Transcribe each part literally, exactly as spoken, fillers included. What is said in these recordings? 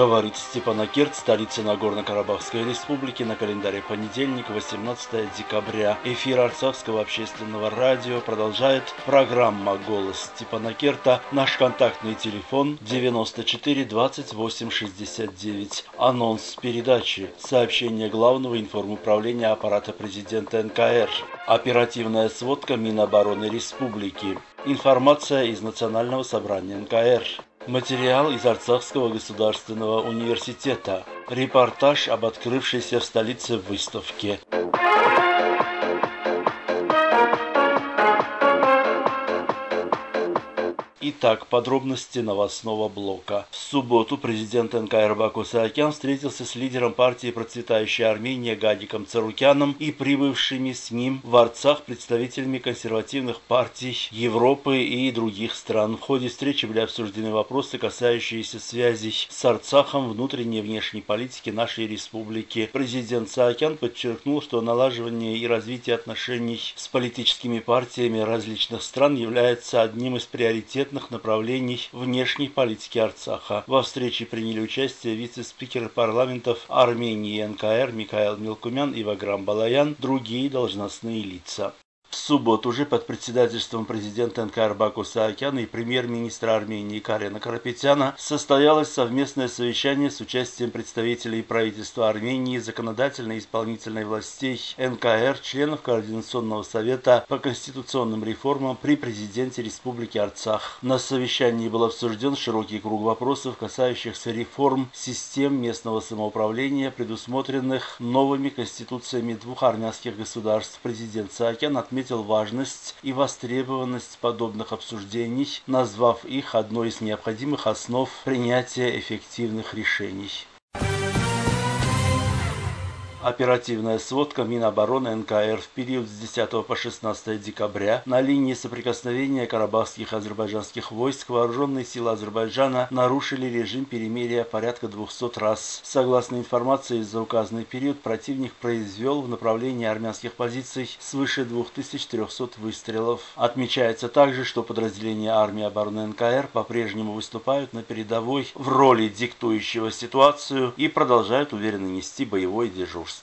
Говорит Степанакерт, столица Нагорно-Карабахской республики, на календаре понедельник, восемнадцатое декабря. Эфир Арцахского общественного радио продолжает программа «Голос Степанакерта». Наш контактный телефон девяносто четыре двадцать восемь шестьдесят девять. Анонс передачи. Сообщение Главного информуправления аппарата президента эн ка эр. Оперативная сводка Минобороны Республики. Информация из Национального собрания эн ка эр. Материал из Арцахского государственного университета. Репортаж об открывшейся в столице выставке. Итак, подробности новостного блока. В субботу президент эн ка эр Баку Саакян встретился с лидером партии «Процветающая Армения» Гадиком Царукяном и прибывшими с ним в Арцах представителями консервативных партий Европы и других стран. В ходе встречи были обсуждены вопросы, касающиеся связей с Арцахом, внутренней и внешней политики нашей республики. Президент Саакян подчеркнул, что налаживание и развитие отношений с политическими партиями различных стран является одним из приоритетных направлений внешней политики Арцаха. Во встрече приняли участие вице-спикеры парламентов Армении и эн ка эр Микаэл Мелкумян и Ваграм Балаян, другие должностные лица. В субботу же под председательством президента эн ка эр Баку Саакяна и премьер-министра Армении Карена Карапетяна состоялось совместное совещание с участием представителей правительства Армении, законодательной и исполнительной властей эн ка эр, членов Координационного совета по конституционным реформам при президенте Республики Арцах. На совещании был обсужден широкий круг вопросов, касающихся реформ систем местного самоуправления, предусмотренных новыми конституциями двух армянских государств. Президент Саакян отметил важность и востребованность подобных обсуждений, назвав их одной из необходимых основ принятия эффективных решений. Оперативная сводка Минобороны эн ка эр в период с десятого по шестнадцатое декабря на линии соприкосновения карабахских и азербайджанских войск вооруженные силы Азербайджана нарушили режим перемирия порядка двухсот раз. Согласно информации, за указанный период противник произвел в направлении армянских позиций свыше двух тысяч трёхсот выстрелов. Отмечается также, что подразделения армии обороны эн ка эр по-прежнему выступают на передовой в роли диктующего ситуацию и продолжают уверенно нести боевое дежурство.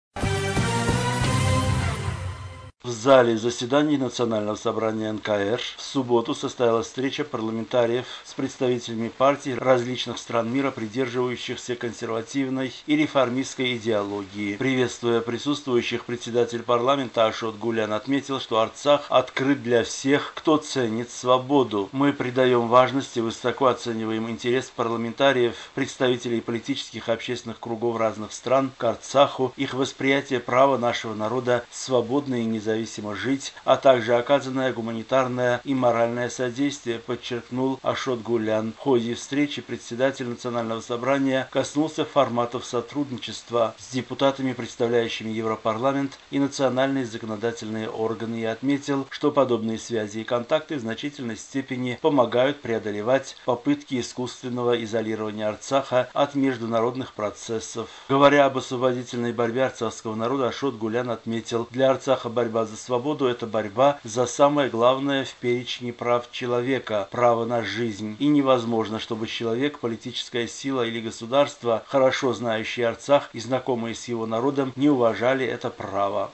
В зале заседаний Национального собрания эн ка эр в субботу состоялась встреча парламентариев с представителями партий различных стран мира, придерживающихся консервативной и реформистской идеологии. Приветствуя присутствующих, председатель парламента Ашот Гулян отметил, что Арцах открыт для всех, кто ценит свободу. Мы придаем важность и высоко оцениваем интерес парламентариев, представителей политических и общественных кругов разных стран к Арцаху, их восприятие права нашего народа свободно и независимо жить, а также оказанное гуманитарное и моральное содействие, подчеркнул Ашот Гулян. В ходе встречи председатель Национального собрания коснулся форматов сотрудничества с депутатами, представляющими Европарламент и национальные законодательные органы, и отметил, что подобные связи и контакты в значительной степени помогают преодолевать попытки искусственного изолирования Арцаха от международных процессов. Говоря об освободительной борьбе арцахского народа, Ашот Гулян отметил, для Арцаха борьба за свободу – это борьба за самое главное в перечне прав человека – право на жизнь. И невозможно, чтобы человек, политическая сила или государство, хорошо знающие Арцах и знакомые с его народом, не уважали это право.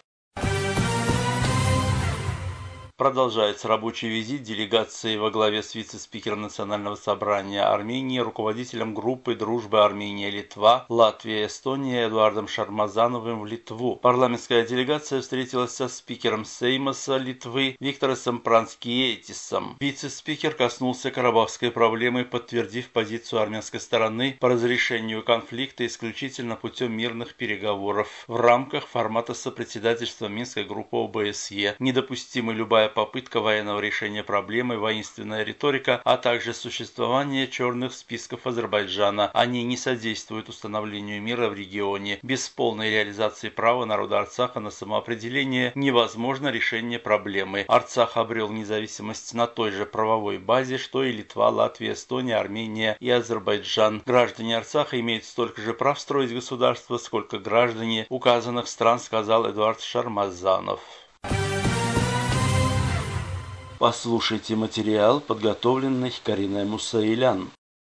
Продолжается рабочий визит делегации во главе с вице-спикером Национального собрания Армении, руководителем группы дружбы Армения-Литва, Латвия, Эстония Эдуардом Шармазановым в Литву. Парламентская делегация встретилась со спикером Сеймаса Литвы Виктором Пранскиетисом. Вице-спикер коснулся карабахской проблемы, подтвердив позицию армянской стороны по разрешению конфликта исключительно путем мирных переговоров в рамках формата сопредседательства Минской группы о бэ эс е. Недопустима любая попытка военного решения проблемы, воинственная риторика, а также существование черных списков Азербайджана. Они не содействуют установлению мира в регионе. Без полной реализации права народа Арцаха на самоопределение невозможно решение проблемы. Арцах обрел независимость на той же правовой базе, что и Литва, Латвия, Эстония, Армения и Азербайджан. Граждане Арцаха имеют столько же прав строить государство, сколько граждане указанных стран, сказал Эдуард Шармазанов. Послушайте материал, подготовленный Кариной Мусаилян.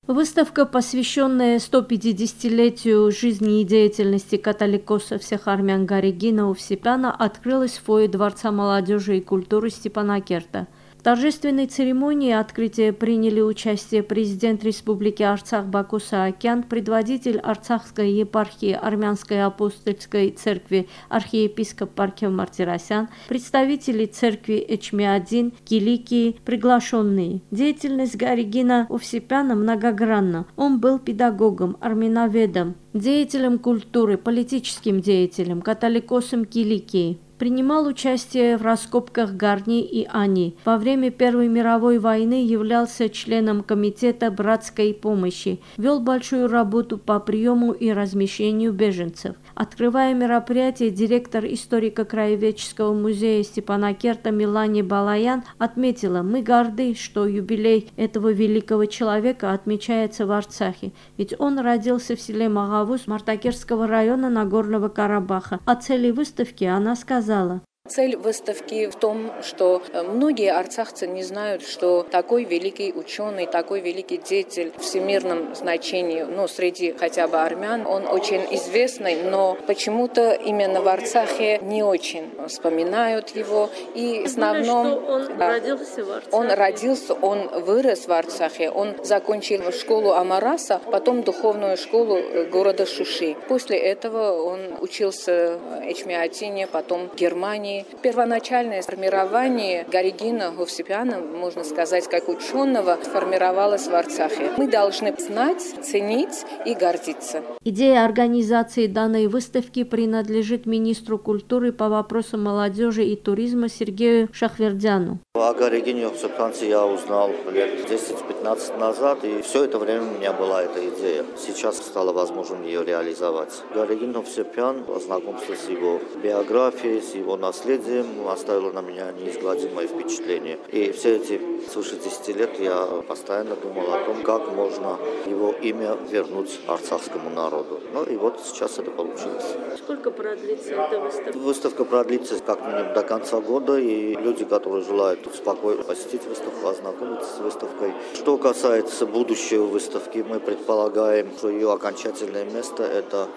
Выставка, посвященная сто пятидесятилетию жизни и деятельности католикоса всех армян Гаригина Овсепяна, открылась в фойе Дворца молодежи и культуры Степанакерта. В торжественной церемонии открытия приняли участие президент Республики Арцах Баку Саакян, предводитель Арцахской епархии Армянской апостольской церкви архиепископ Паркев Мартиросян, представители церкви Эчмиадин, Киликии, приглашенные. Деятельность Гаригина Овсепяна многогранна. Он был педагогом, армяноведом, деятелем культуры, политическим деятелем, католикосом Киликии. Принимал участие в раскопках Гарни и Ани. Во время Первой мировой войны являлся членом комитета братской помощи. Вел большую работу по приему и размещению беженцев. Открывая мероприятие, директор историко-краеведческого музея Степанакерта Милане Балаян отметила: «Мы горды, что юбилей этого великого человека отмечается в Арцахе, ведь он родился в селе Магавуз Мартакерского района Нагорного Карабаха». О цели выставки она сказала: Цель выставки в том, что многие арцахцы не знают, что такой великий ученый, такой великий деятель в всемирном значении, ну, среди хотя бы армян, он очень известный, но почему-то именно в Арцахе не очень вспоминают его. И в основном... Что он да, родился в Арцахе. Он родился, он вырос в Арцахе, он закончил школу Амараса, потом духовную школу города Шуши. После этого он учился в Эчмиадине, потом в Германии. Первоначальное формирование Гаригина Овсепяна, можно сказать, как ученого, формировалось в Арцахе. Мы должны знать, ценить и гордиться. Идея организации данной выставки принадлежит министру культуры по вопросам молодежи и туризма Сергею Шахвердяну. О Гаригине Овсепянце я узнал лет десять-пятнадцать назад, и все это время у меня была эта идея. Сейчас стало возможным ее реализовать. Гаригин Овсепян, знакомство с его биографией, с его наследием, оставило на меня неизгладимое впечатление. И все эти свыше десяти лет я постоянно думал о том, как можно его имя вернуть арцахскому народу. Ну и вот сейчас это получилось. Сколько продлится эта выставка? Выставка продлится как минимум до конца года, и люди, которые желают спокойно посетить выставку, ознакомиться с выставкой. Что касается будущей выставки, мы предполагаем, что ее окончательное место – это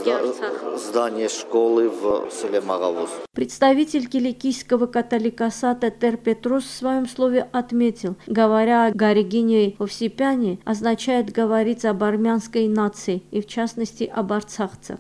здание школы в селе Магавуз. Представитель киликийского католикоса Тетер Петрус в своем слове отметил: говоря о Гаригине Овсепяне, означает говорить об армянской нации и в частности об арцахцах.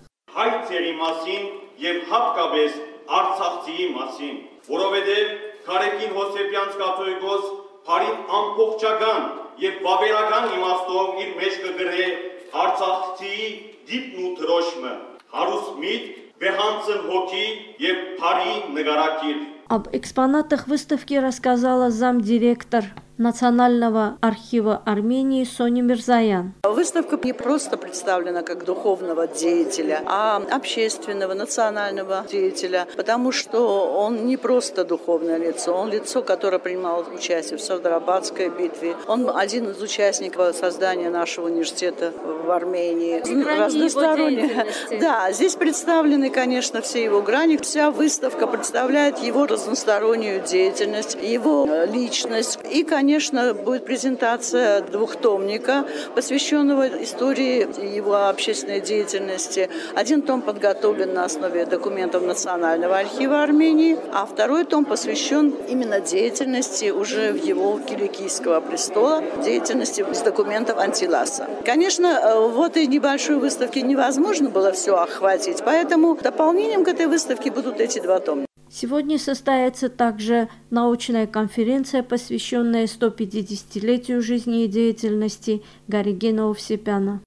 Garigin Ovsepyanց կաթողիկոս Փարին ամբողջական եւ բավերական իմաստով իր մեջ կգրե Արցախցի դիպն ու դրոշմը, հարուստ միտք, վեհանցն հոգի եւ Փարի նկարակիր. Об экспонатах выставки рассказала замдиректор Национального архива Армении Соня Мирзаян. Выставка не просто представлена как духовного деятеля, а общественного, национального деятеля, потому что он не просто духовное лицо, он лицо, которое принимало участие в Сардарабадской битве. Он один из участников создания нашего университета в Армении. Разносторонне. Да, здесь представлены, конечно, все его грани. Вся выставка представляет его разностороннюю деятельность, его личность и, конечно, Конечно, будет презентация двухтомника, посвященного истории его общественной деятельности. Один том подготовлен на основе документов Национального архива Армении, а второй том посвящен именно деятельности уже в его Киликийского престола, деятельности с документов Антиласа. Конечно, в этой небольшой выставке невозможно было все охватить, поэтому дополнением к этой выставке будут эти два тома. Сегодня состоится также научная конференция, посвященная сто пятидесятилетию жизни и деятельности Гаригина Овсепяна.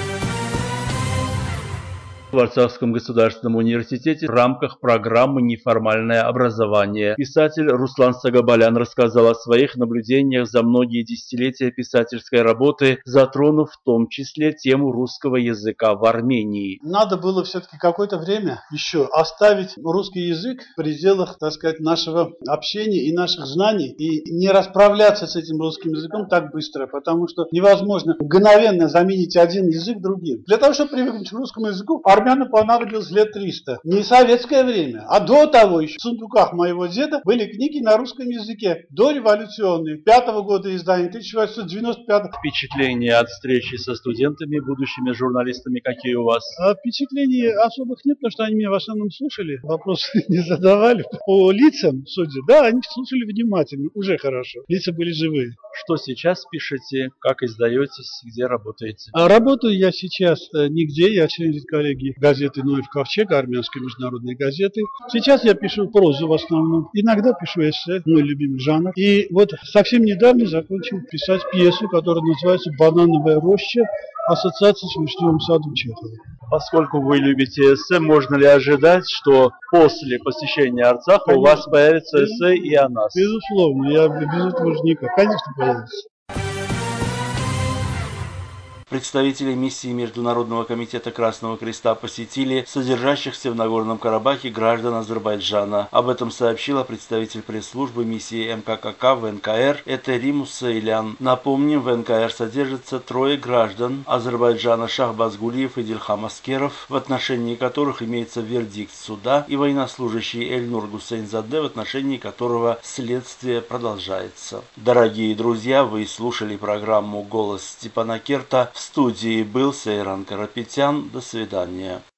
В Арцахском государственном университете в рамках программы «Неформальное образование» писатель Руслан Сагабалян рассказал о своих наблюдениях за многие десятилетия писательской работы, затронув в том числе тему русского языка в Армении. Надо было все-таки какое-то время еще оставить русский язык в пределах, так сказать, нашего общения и наших знаний, и не расправляться с этим русским языком так быстро, потому что невозможно мгновенно заменить один язык другим. Для того, чтобы привыкнуть к русскому языку, армянам понадобилось лет триста. Не советское время, а до того еще. В сундуках моего деда были книги на русском языке, дореволюционные, пятого года издания, тысяча восемьсот девяносто пятого. Впечатления от встречи со студентами, будущими журналистами, какие у вас? А впечатлений особых нет, потому что они меня в основном слушали, вопросы не задавали. По лицам, судя, да, они слушали внимательно, уже хорошо. Лица были живые. Что сейчас пишете, как издаетесь, где работаете? А работаю я сейчас нигде, я член коллегии газеты «Ноев Ковчег», армянской международной газеты. Сейчас я пишу прозу в основном, иногда пишу эссе, мой любимый жанр. И вот совсем недавно закончил писать пьесу, которая называется «Банановая роща. Ассоциация с вишневым садом Чехова». Поскольку вы любите эссе, можно ли ожидать, что после посещения Арцаха Конечно. У вас появится эссе и о нас? Безусловно, я без этого же никак. Конечно, появится. Представители миссии Международного комитета Красного Креста посетили содержащихся в Нагорном Карабахе граждан Азербайджана. Об этом сообщила представитель пресс-службы миссии эм ка ка ка в эн ка эр Этерим Усейлян. Напомним, в эн ка эр содержится трое граждан Азербайджана: Шахбаз Гулиев и Дильхам Аскеров, в отношении которых имеется вердикт суда, и военнослужащий Эльнур Гусейнзаде, в отношении которого следствие продолжается. Дорогие друзья, вы слушали программу «Голос Степана Керта». В студии был Сейран Карапетян. До свидания.